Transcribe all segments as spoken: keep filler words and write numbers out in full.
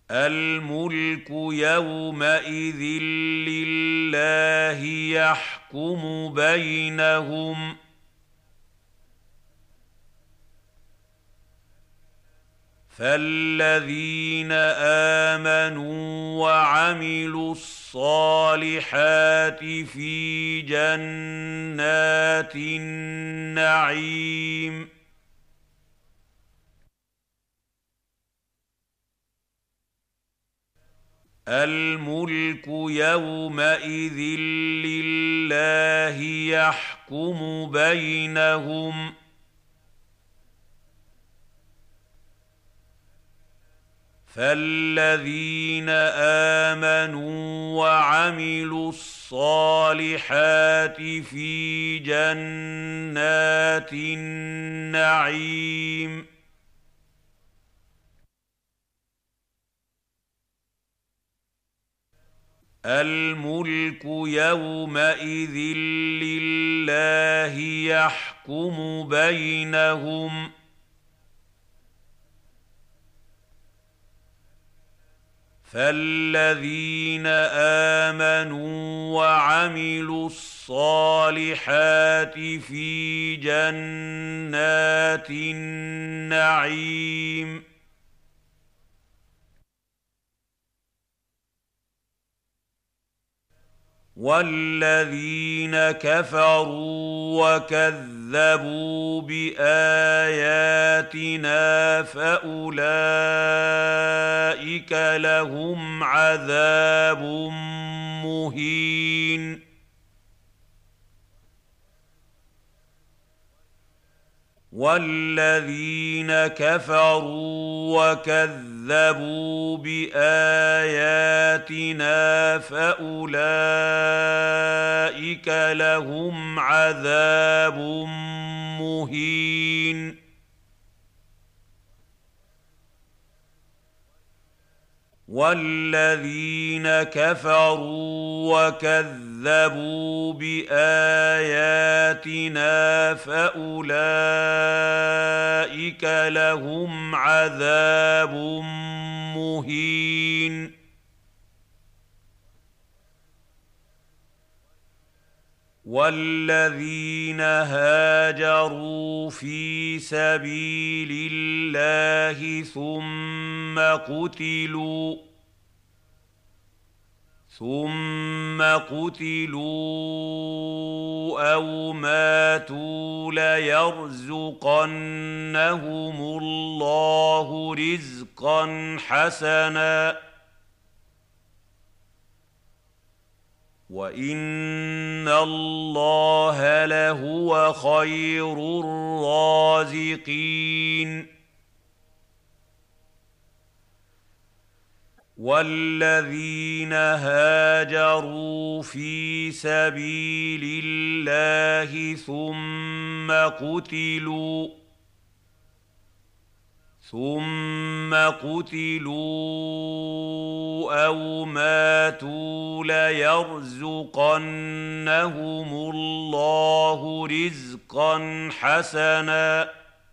الْمُلْكُ يَوْمَئِذٍ لِّلَّهِ يَحْكُمُ بَيْنَهُمْ ۚ فَالَّذِينَ آمَنُوا وَعَمِلُوا الصَّالِحَاتِ فِي جَنَّاتِ النَّعِيمِ. الْمُلْكُ يَوْمَئِذٍ لِّلَّهِ يَحْكُمُ بَيْنَهُمْ ۚ فَالَّذِينَ آمَنُوا وَعَمِلُوا الصَّالِحَاتِ فِي جَنَّاتِ النَّعِيمِ. الْمُلْكُ يَوْمَئِذٍ لِّلَّهِ يَحْكُمُ بَيْنَهُمْ ۚ فَالَّذِينَ آمَنُوا وَعَمِلُوا الصَّالِحَاتِ فِي جَنَّاتِ النَّعِيمِ. وَالَّذِينَ كَفَرُوا وَكَذَّبُوا بِآيَاتِنَا فَأُولَٰئِكَ لَهُمْ عَذَابٌ مُّهِينٌ. وَالَّذِينَ كَفَرُوا وَكَذَّبُوا بِآيَاتِنَا فَأُولَٰئِكَ لَهُمْ عَذَابٌ مُّهِينٌ. وَالَّذِينَ كَفَرُوا وَكَذَّبُوا بِآيَاتِنَا فَأُولَٰئِكَ لَهُمْ عَذَابٌ مُّهِينٌ. وَالَّذِينَ هَاجَرُوا فِي سَبِيلِ اللَّهِ ثُمَّ قُتِلُوا ثُمَّ قُتِلُوا أَوْ مَاتُوا لَيَرْزُقَنَّهُمُ اللَّهُ رِزْقًا حَسَنًا، وَإِنَّ اللَّهَ لَهُوَ خَيْرُ الرَّازِقِينَ. وَالَّذِينَ هَاجَرُوا فِي سَبِيلِ اللَّهِ ثُمَّ قُتِلُوا ثُمَّ قُتِلُوا أَوْ مَاتُوا لَيَرْزُقَنَّهُمُ اللَّهُ رِزْقًا حَسَنًا،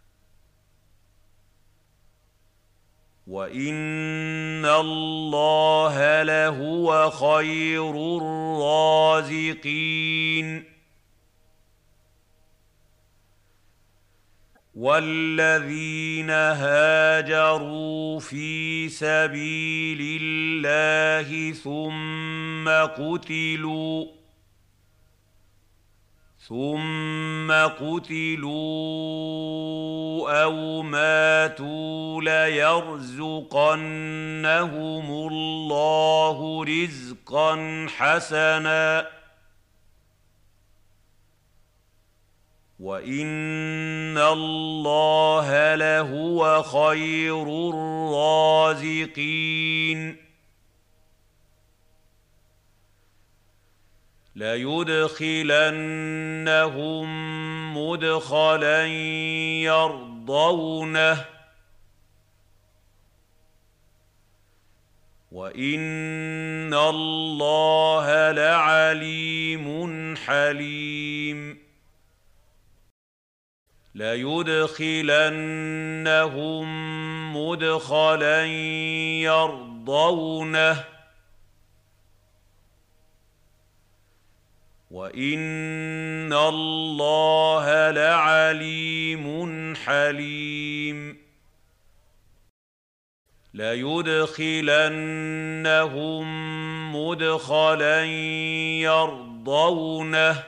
وَإِنَّ اللَّهَ لَهُوَ خَيْرُ الرَّازِقِينَ. وَالَّذِينَ هَاجَرُوا فِي سَبِيلِ اللَّهِ ثُمَّ قُتِلُوا ثُمَّ قُتِلُوا أَوْ مَاتُوا لَيَرْزُقَنَّهُمُ اللَّهُ رِزْقًا حَسَنًا، وَإِنَّ اللَّهَ لَهُوَ خَيْرُ الرَّازِقِينَ. لَيُدْخِلَنَّهُم مُّدْخَلًا يَرْضَوْنَهُ، وَإِنَّ اللَّهَ لَعَلِيمٌ حَلِيمٌ. لَيُدْخِلَنَّهُم مدخلا يرضونه وإن الله لعليم حليم ليدخلنهم مدخلا يرضونه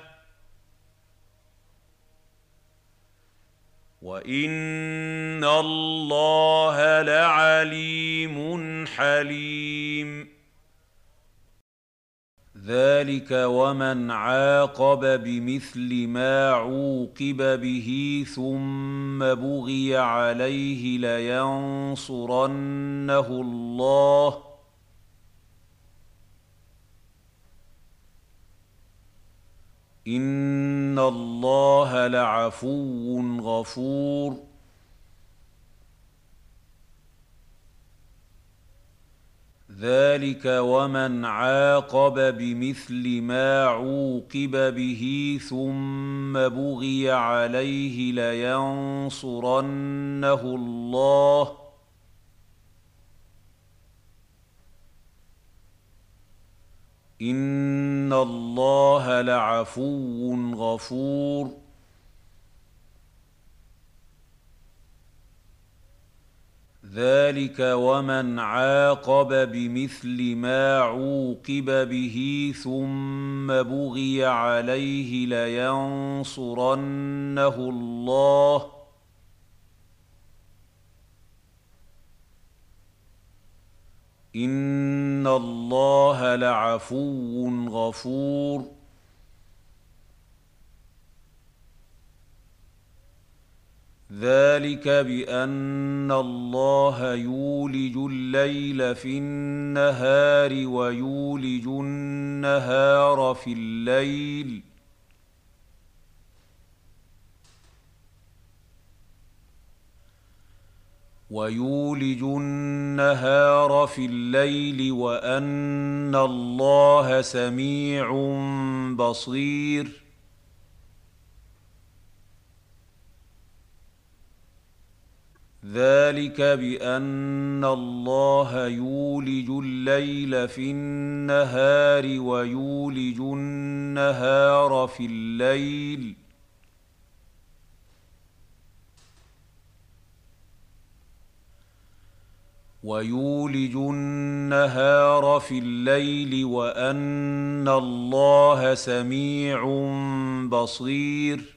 وإن الله لعليم حليم ذلك ومن عاقب بمثل ما عوقب به ثم بغي عليه لينصرنه الله إن الله لعفو غفور ذلك ومن عاقب بمثل ما عوقب به ثم بغي عليه لينصرنه الله إن الله لعفو غفور ذلك ومن عاقب بمثل ما عوقب به ثم بغي عليه لينصرنه الله إن الله لعفو غفور ذلك بأن الله يولج الليل في النهار ويولج النهار في الليل ويولج النهار في الليل وأن الله سميع بصير ذلك بأن الله يولج الليل في النهار ويولج النهار في الليل ويولج النهار في الليل وأن الله سميع بصير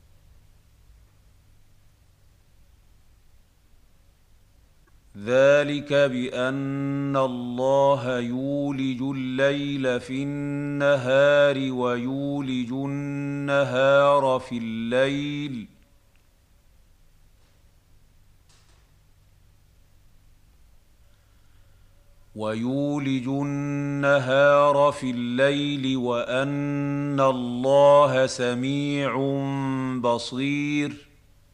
ذلك بأن الله يولج الليل في النهار ويولج النهار في الليل ويولج النهار في الليل وأن الله سميع بصير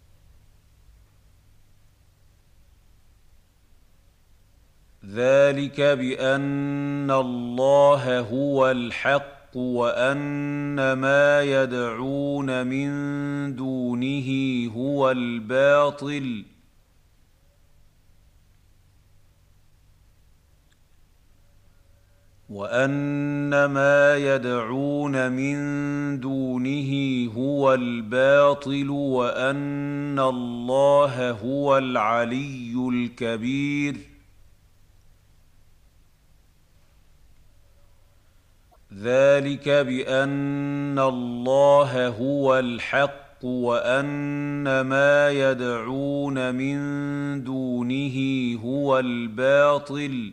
ذلك بأن الله هو الحق وأن ما يدعون من دونه هو الباطل وأن ما يدعون من دونه هو الباطل وأن الله هو العلي الكبير ذلك بأن الله هو الحق وأن ما يدعون من دونه هو الباطل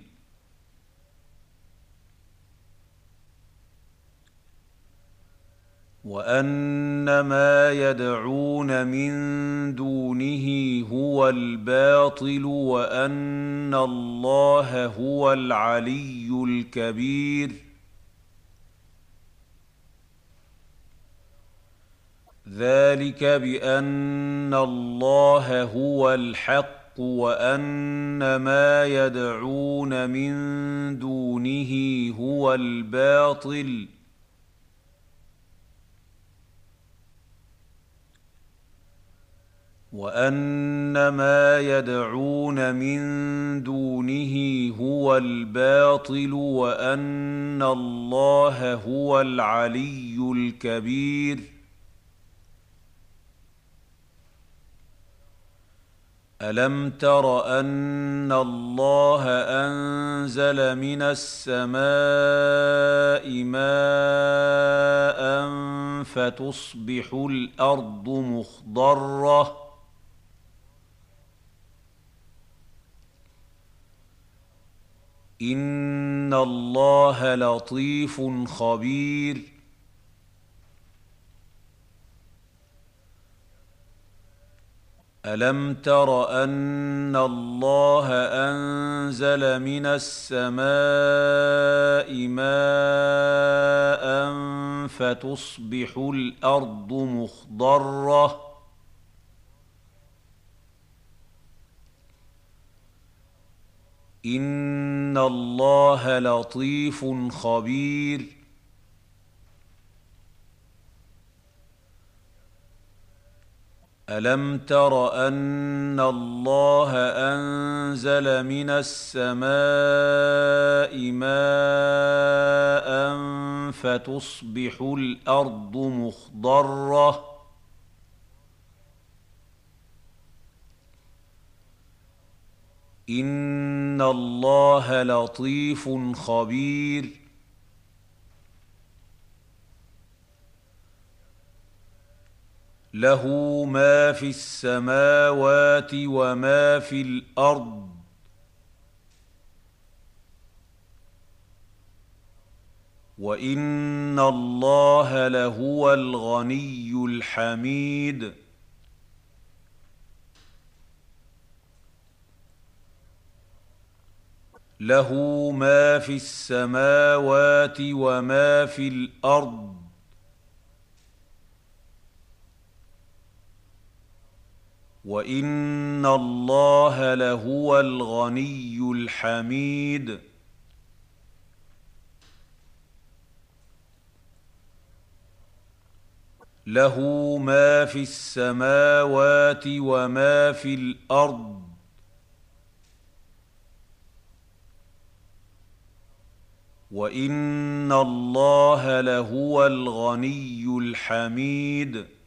وأن ما يدعون من دونه هو الباطل وأن الله هو العلي الكبير ذلك بأن الله هو الحق وأن ما يدعون من دونه هو الباطل وان ما يدعون من دونه هو الباطل وان الله هو العلي الكبير. الم تر ان الله انزل من السماء ماء فتصبح الارض مخضره ان الله لطيف خبير. الم تر ان الله انزل من السماء ماء فتصبح الارض مخضره ان الله لطيف خبير. الم تر ان الله انزل من السماء ماء فتصبح الارض مخضره ان الله لطيف خبير. له ما في السماوات وما في الارض وان الله لهو الغني الحميد. له ما في السماوات وما في الارض وان الله لهو الغني الحميد. له ما في السماوات وما في الارض وان الله لهو الغني الحميد.